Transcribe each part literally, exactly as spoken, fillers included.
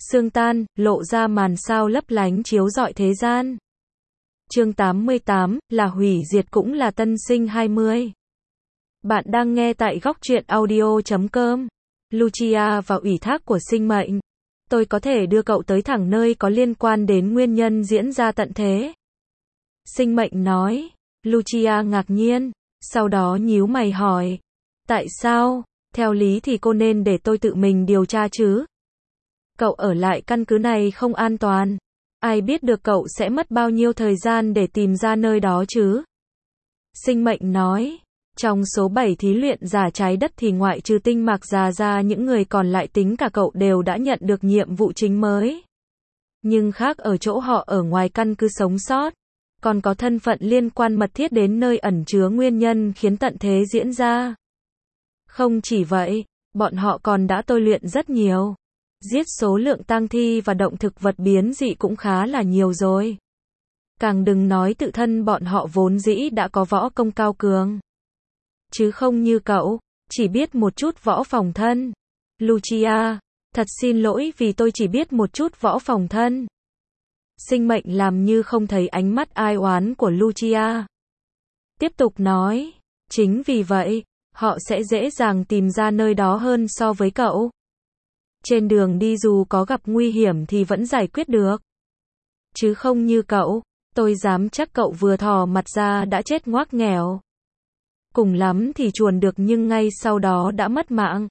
Sương tan, lộ ra màn sao lấp lánh chiếu rọi thế gian. Chương tám mươi tám, là hủy diệt cũng là tân sinh hai mươi. Bạn đang nghe tại góc truyện audio chấm com. Lucia và ủy thác của sinh mệnh. Tôi có thể đưa cậu tới thẳng nơi có liên quan đến nguyên nhân diễn ra tận thế. Sinh mệnh nói. Lucia ngạc nhiên, sau đó nhíu mày hỏi. Tại sao? Theo lý thì cô nên để tôi tự mình điều tra chứ. Cậu ở lại căn cứ này không an toàn. Ai biết được cậu sẽ mất bao nhiêu thời gian để tìm ra nơi đó chứ? Sinh mệnh nói. Trong số bảy thí luyện giả trái đất thì ngoại trừ tinh mạc già ra những người còn lại tính cả cậu đều đã nhận được nhiệm vụ chính mới. Nhưng khác ở chỗ họ ở ngoài căn cứ sống sót. Còn có thân phận liên quan mật thiết đến nơi ẩn chứa nguyên nhân khiến tận thế diễn ra. Không chỉ vậy, bọn họ còn đã tôi luyện rất nhiều. Giết số lượng tang thi và động thực vật biến dị cũng khá là nhiều rồi. Càng đừng nói tự thân bọn họ vốn dĩ đã có võ công cao cường. Chứ không như cậu, chỉ biết một chút võ phòng thân. Lucia, thật xin lỗi vì tôi chỉ biết một chút võ phòng thân. Sinh mệnh làm như không thấy ánh mắt ai oán của Lucia. Tiếp tục nói, chính vì vậy, họ sẽ dễ dàng tìm ra nơi đó hơn so với cậu. Trên đường đi dù có gặp nguy hiểm thì vẫn giải quyết được. Chứ không như cậu, tôi dám chắc cậu vừa thò mặt ra đã chết ngoác nghèo. Cùng lắm thì chuồn được nhưng ngay sau đó đã mất mạng.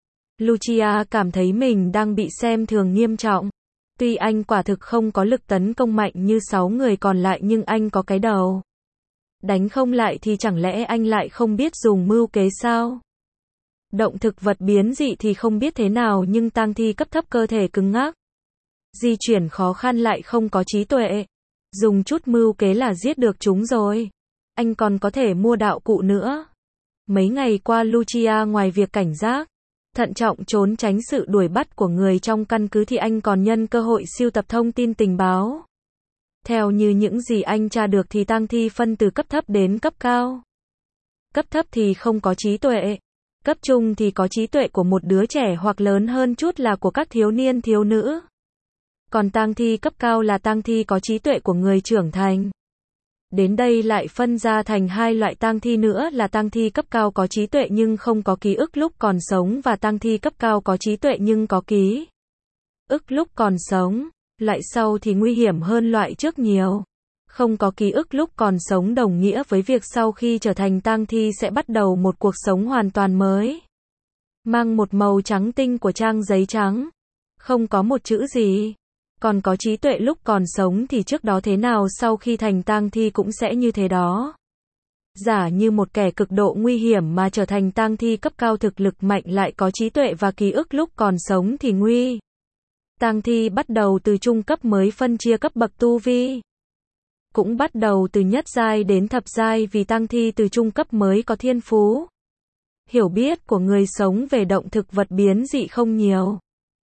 Lucia cảm thấy mình đang bị xem thường nghiêm trọng. Tuy anh quả thực không có lực tấn công mạnh như sáu người còn lại nhưng anh có cái đầu. Đánh không lại thì chẳng lẽ anh lại không biết dùng mưu kế sao? Động thực vật biến dị thì không biết thế nào nhưng tang thi cấp thấp cơ thể cứng ngắc. Di chuyển khó khăn lại không có trí tuệ. Dùng chút mưu kế là giết được chúng rồi. Anh còn có thể mua đạo cụ nữa. Mấy ngày qua Lucia ngoài việc cảnh giác, thận trọng trốn tránh sự đuổi bắt của người trong căn cứ thì anh còn nhân cơ hội sưu tập thông tin tình báo. Theo như những gì anh tra được thì tang thi phân từ cấp thấp đến cấp cao. Cấp thấp thì không có trí tuệ. Cấp trung thì có trí tuệ của một đứa trẻ hoặc lớn hơn chút là của các thiếu niên thiếu nữ. Còn tang thi cấp cao là tang thi có trí tuệ của người trưởng thành. Đến đây lại phân ra thành hai loại tang thi nữa là tang thi cấp cao có trí tuệ nhưng không có ký ức lúc còn sống và tang thi cấp cao có trí tuệ nhưng có ký ức lúc còn sống. Loại sau thì nguy hiểm hơn loại trước nhiều. Không có ký ức lúc còn sống đồng nghĩa với việc sau khi trở thành tang thi sẽ bắt đầu một cuộc sống hoàn toàn mới. Mang một màu trắng tinh của trang giấy trắng. Không có một chữ gì. Còn có trí tuệ lúc còn sống thì trước đó thế nào sau khi thành tang thi cũng sẽ như thế đó. Giả như một kẻ cực độ nguy hiểm mà trở thành tang thi cấp cao thực lực mạnh lại có trí tuệ và ký ức lúc còn sống thì nguy. Tang thi bắt đầu từ trung cấp mới phân chia cấp bậc tu vi. Cũng bắt đầu từ nhất giai đến thập giai vì tang thi từ trung cấp mới có thiên phú. Hiểu biết của người sống về động thực vật biến dị không nhiều.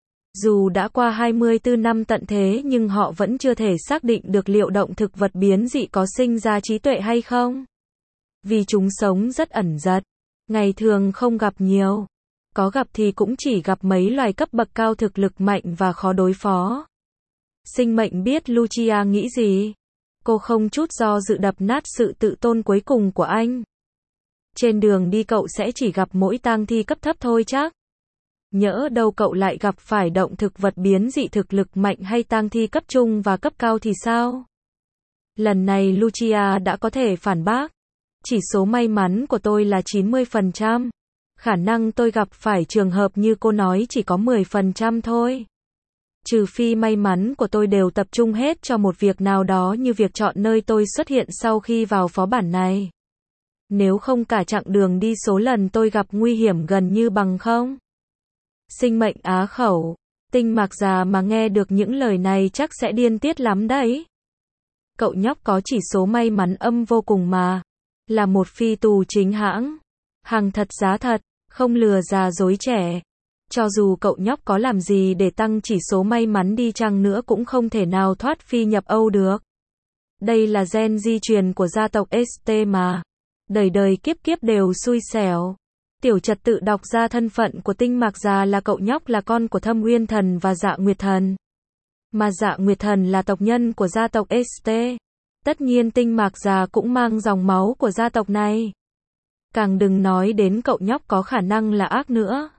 Dù đã qua hai mươi tư năm tận thế nhưng họ vẫn chưa thể xác định được liệu động thực vật biến dị có sinh ra trí tuệ hay không. Vì chúng sống rất ẩn dật, ngày thường không gặp nhiều. Có gặp thì cũng chỉ gặp mấy loài cấp bậc cao thực lực mạnh và khó đối phó. Sinh mệnh biết Lucia nghĩ gì. Cô không chút do dự đập nát sự tự tôn cuối cùng của anh. Trên đường đi cậu sẽ chỉ gặp mỗi tang thi cấp thấp thôi chắc. Nhỡ đâu cậu lại gặp phải động thực vật biến dị thực lực mạnh hay tang thi cấp trung và cấp cao thì sao? Lần này Lucia đã có thể phản bác. Chỉ số may mắn của tôi là chín mươi phần trăm. Khả năng tôi gặp phải trường hợp như cô nói chỉ có mười phần trăm thôi. Trừ phi may mắn của tôi đều tập trung hết cho một việc nào đó như việc chọn nơi tôi xuất hiện sau khi vào phó bản này. Nếu không cả chặng đường đi số lần tôi gặp nguy hiểm gần như bằng không. Sinh mệnh á khẩu. Tinh mạc già mà nghe được những lời này chắc sẽ điên tiết lắm đấy. Cậu nhóc có chỉ số may mắn âm vô cùng mà. Là một phi tù chính hãng. Hàng thật giá thật, không lừa già dối trẻ. Cho dù cậu nhóc có làm gì để tăng chỉ số may mắn đi chăng nữa cũng không thể nào thoát phi nhập Âu được. Đây là gen di truyền của gia tộc ét tê mà. Đời đời kiếp kiếp đều xui xẻo. Tiểu Trật tự đọc ra thân phận của Tinh Mạc Già là cậu nhóc là con của Thâm Uyên Thần và Dạ Nguyệt Thần. Mà Dạ Nguyệt Thần là tộc nhân của gia tộc ét tê. Tất nhiên Tinh Mạc Già cũng mang dòng máu của gia tộc này. Càng đừng nói đến cậu nhóc có khả năng là ác nữa.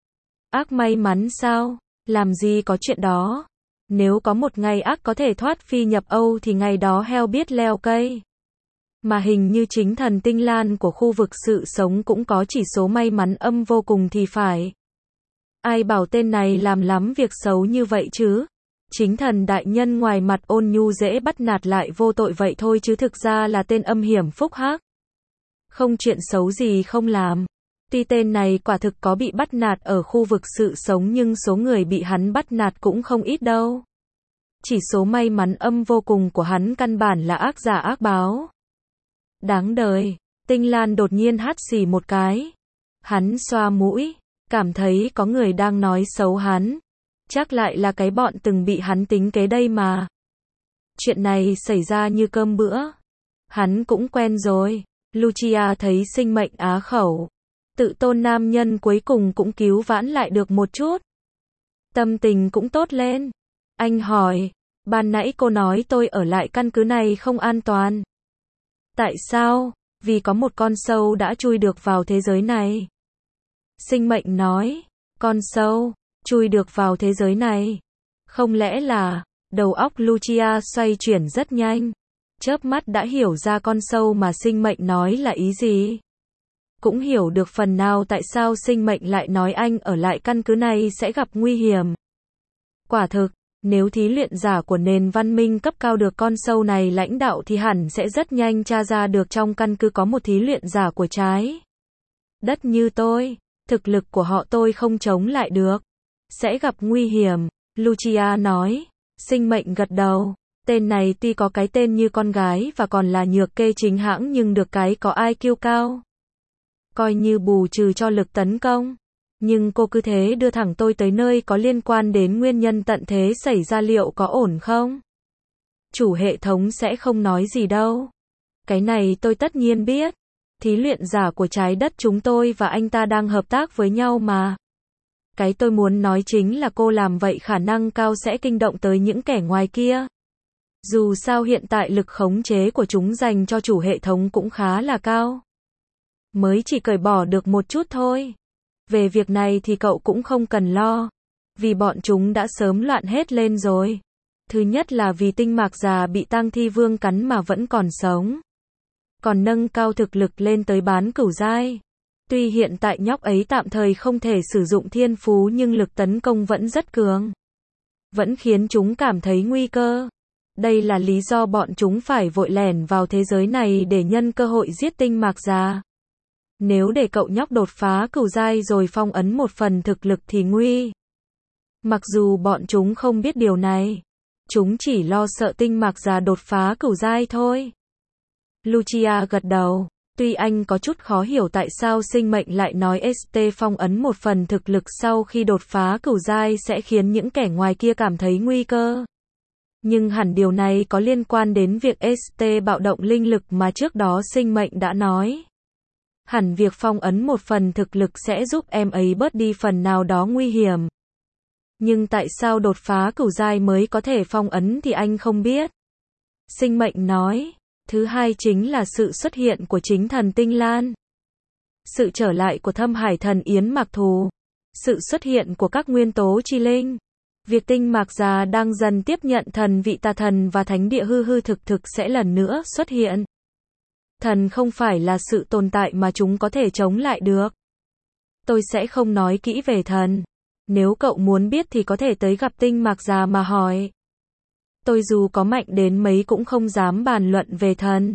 Ác may mắn sao? Làm gì có chuyện đó. Nếu có một ngày ác có thể thoát phi nhập Âu thì ngày đó heo biết leo cây. Mà hình như chính thần Tinh Lan của khu vực sự sống cũng có chỉ số may mắn âm vô cùng thì phải. Ai bảo tên này làm lắm việc xấu như vậy chứ? Chính thần đại nhân ngoài mặt ôn nhu dễ bắt nạt lại vô tội vậy thôi chứ thực ra là tên âm hiểm phúc hắc. Không chuyện xấu gì không làm. Tuy tên này quả thực có bị bắt nạt ở khu vực sự sống nhưng số người bị hắn bắt nạt cũng không ít đâu. Chỉ số may mắn âm vô cùng của hắn căn bản là ác giả ác báo. Đáng đời. Tinh Lan đột nhiên hắt xì một cái. Hắn xoa mũi, cảm thấy có người đang nói xấu hắn. Chắc lại là cái bọn từng bị hắn tính kế đây mà. Chuyện này xảy ra như cơm bữa. Hắn cũng quen rồi. Lucia thấy sinh mệnh á khẩu. Tự tôn nam nhân cuối cùng cũng cứu vãn lại được một chút. Tâm tình cũng tốt lên. Anh hỏi, ban nãy cô nói tôi ở lại căn cứ này không an toàn. Tại sao? Vì có một con sâu đã chui được vào thế giới này. Sinh mệnh nói, con sâu, chui được vào thế giới này. Không lẽ là, đầu óc Lucia xoay chuyển rất nhanh. Chớp mắt đã hiểu ra con sâu mà sinh mệnh nói là ý gì. Cũng hiểu được phần nào tại sao sinh mệnh lại nói anh ở lại căn cứ này sẽ gặp nguy hiểm. Quả thực, nếu thí luyện giả của nền văn minh cấp cao được con sâu này lãnh đạo thì hẳn sẽ rất nhanh tra ra được trong căn cứ có một thí luyện giả của trái đất như tôi. Thực lực của họ tôi không chống lại được. Sẽ gặp nguy hiểm, Lucia nói. Sinh mệnh gật đầu. Tên này tuy có cái tên như con gái và còn là nhược kê chính hãng nhưng được cái có i kiu cao. Coi như bù trừ cho lực tấn công. Nhưng cô cứ thế đưa thẳng tôi tới nơi có liên quan đến nguyên nhân tận thế xảy ra liệu có ổn không? Chủ hệ thống sẽ không nói gì đâu. Cái này tôi tất nhiên biết. Thí luyện giả của trái đất chúng tôi và anh ta đang hợp tác với nhau mà. Cái tôi muốn nói chính là cô làm vậy khả năng cao sẽ kinh động tới những kẻ ngoài kia. Dù sao hiện tại lực khống chế của chúng dành cho chủ hệ thống cũng khá là cao. Mới chỉ cởi bỏ được một chút thôi. Về việc này thì cậu cũng không cần lo. Vì bọn chúng đã sớm loạn hết lên rồi. Thứ nhất là vì Tinh Mạc Già bị Tang Thi Vương cắn mà vẫn còn sống. Còn nâng cao thực lực lên tới bán cửu giai. Tuy hiện tại nhóc ấy tạm thời không thể sử dụng thiên phú nhưng lực tấn công vẫn rất cường. Vẫn khiến chúng cảm thấy nguy cơ. Đây là lý do bọn chúng phải vội lẻn vào thế giới này để nhân cơ hội giết Tinh Mạc Già. Nếu để cậu nhóc đột phá cửu giai rồi phong ấn một phần thực lực thì nguy. Mặc dù bọn chúng không biết điều này. Chúng chỉ lo sợ Tinh Mạc Già đột phá cửu giai thôi. Lucia gật đầu. Tuy anh có chút khó hiểu tại sao sinh mệnh lại nói ét tê phong ấn một phần thực lực sau khi đột phá cửu giai sẽ khiến những kẻ ngoài kia cảm thấy nguy cơ. Nhưng hẳn điều này có liên quan đến việc ét tê bạo động linh lực mà trước đó sinh mệnh đã nói. Hẳn việc phong ấn một phần thực lực sẽ giúp em ấy bớt đi phần nào đó nguy hiểm. Nhưng tại sao đột phá cửu giai mới có thể phong ấn thì anh không biết. Sinh mệnh nói. Thứ hai chính là sự xuất hiện của chính thần Tinh Lan. Sự trở lại của Thâm Hải Thần Yến Mặc Thù. Sự xuất hiện của các nguyên tố chi linh. Việc Tinh Mạc Già đang dần tiếp nhận thần vị tà thần và thánh địa hư hư thực thực sẽ lần nữa xuất hiện. Thần không phải là sự tồn tại mà chúng có thể chống lại được. Tôi sẽ không nói kỹ về thần. Nếu cậu muốn biết thì có thể tới gặp Tinh Mạc Già mà hỏi. Tôi dù có mạnh đến mấy cũng không dám bàn luận về thần.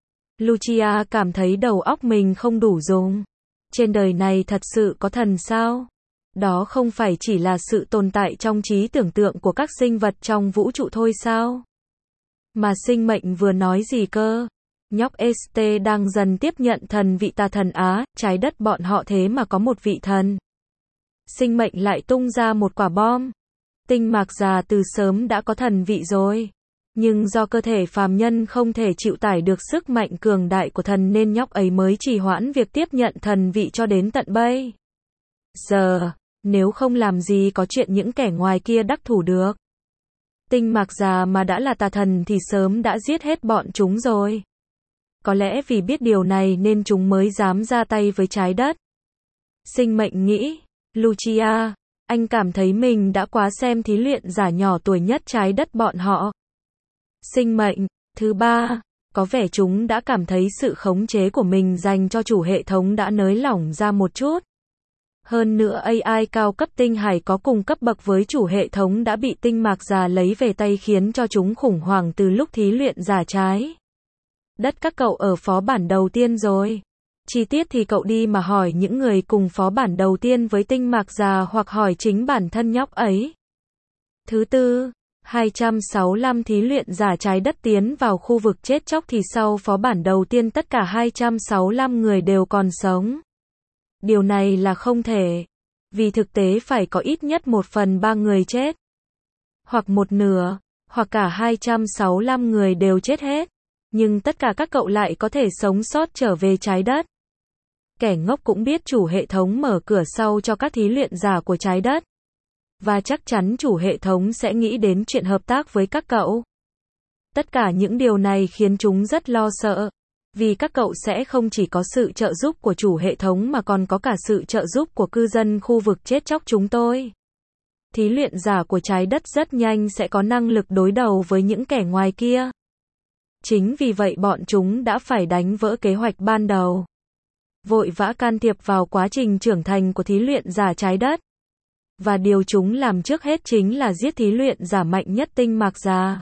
Lucia cảm thấy đầu óc mình không đủ dùng. Trên đời này thật sự có thần sao? Đó không phải chỉ là sự tồn tại trong trí tưởng tượng của các sinh vật trong vũ trụ thôi sao? Mà sinh mệnh vừa nói gì cơ? Nhóc ét tê đang dần tiếp nhận thần vị tà thần Á, trái đất bọn họ thế mà có một vị thần. Sinh mệnh lại tung ra một quả bom. Tinh Mạc Già từ sớm đã có thần vị rồi. Nhưng do cơ thể phàm nhân không thể chịu tải được sức mạnh cường đại của thần nên nhóc ấy mới trì hoãn việc tiếp nhận thần vị cho đến tận bây giờ, nếu không làm gì có chuyện những kẻ ngoài kia đắc thủ được. Tinh Mạc Già mà đã là tà thần thì sớm đã giết hết bọn chúng rồi. Có lẽ vì biết điều này nên chúng mới dám ra tay với trái đất. Sinh mệnh nghĩ, Lucia, anh cảm thấy mình đã quá xem thí luyện giả nhỏ tuổi nhất trái đất bọn họ. Sinh mệnh, thứ ba, có vẻ chúng đã cảm thấy sự khống chế của mình dành cho chủ hệ thống đã nới lỏng ra một chút. Hơn nữa a i cao cấp tinh hải có cùng cấp bậc với chủ hệ thống đã bị Tinh Mạc Già lấy về tay khiến cho chúng khủng hoảng từ lúc thí luyện giả trái đất các cậu ở phó bản đầu tiên rồi. Chi tiết thì cậu đi mà hỏi những người cùng phó bản đầu tiên với Tinh Mạc Già hoặc hỏi chính bản thân nhóc ấy. Thứ tư, hai trăm sáu mươi lăm thí luyện giả trái đất tiến vào khu vực chết chóc thì sau phó bản đầu tiên tất cả hai trăm sáu mươi lăm người đều còn sống. Điều này là không thể. Vì thực tế phải có ít nhất một phần ba người chết. Hoặc một nửa, hoặc cả hai trăm sáu mươi lăm người đều chết hết. Nhưng tất cả các cậu lại có thể sống sót trở về trái đất. Kẻ ngốc cũng biết chủ hệ thống mở cửa sau cho các thí luyện giả của trái đất. Và chắc chắn chủ hệ thống sẽ nghĩ đến chuyện hợp tác với các cậu. Tất cả những điều này khiến chúng rất lo sợ. Vì các cậu sẽ không chỉ có sự trợ giúp của chủ hệ thống mà còn có cả sự trợ giúp của cư dân khu vực chết chóc chúng tôi. Thí luyện giả của trái đất rất nhanh sẽ có năng lực đối đầu với những kẻ ngoài kia. Chính vì vậy bọn chúng đã phải đánh vỡ kế hoạch ban đầu. Vội vã can thiệp vào quá trình trưởng thành của thí luyện giả trái đất. Và điều chúng làm trước hết chính là giết thí luyện giả mạnh nhất Tinh Mạc Già.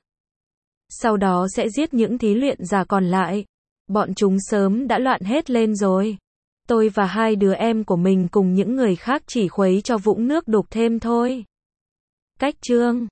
Sau đó sẽ giết những thí luyện giả còn lại. Bọn chúng sớm đã loạn hết lên rồi. Tôi và hai đứa em của mình cùng những người khác chỉ khuấy cho vũng nước đục thêm thôi. Cách chương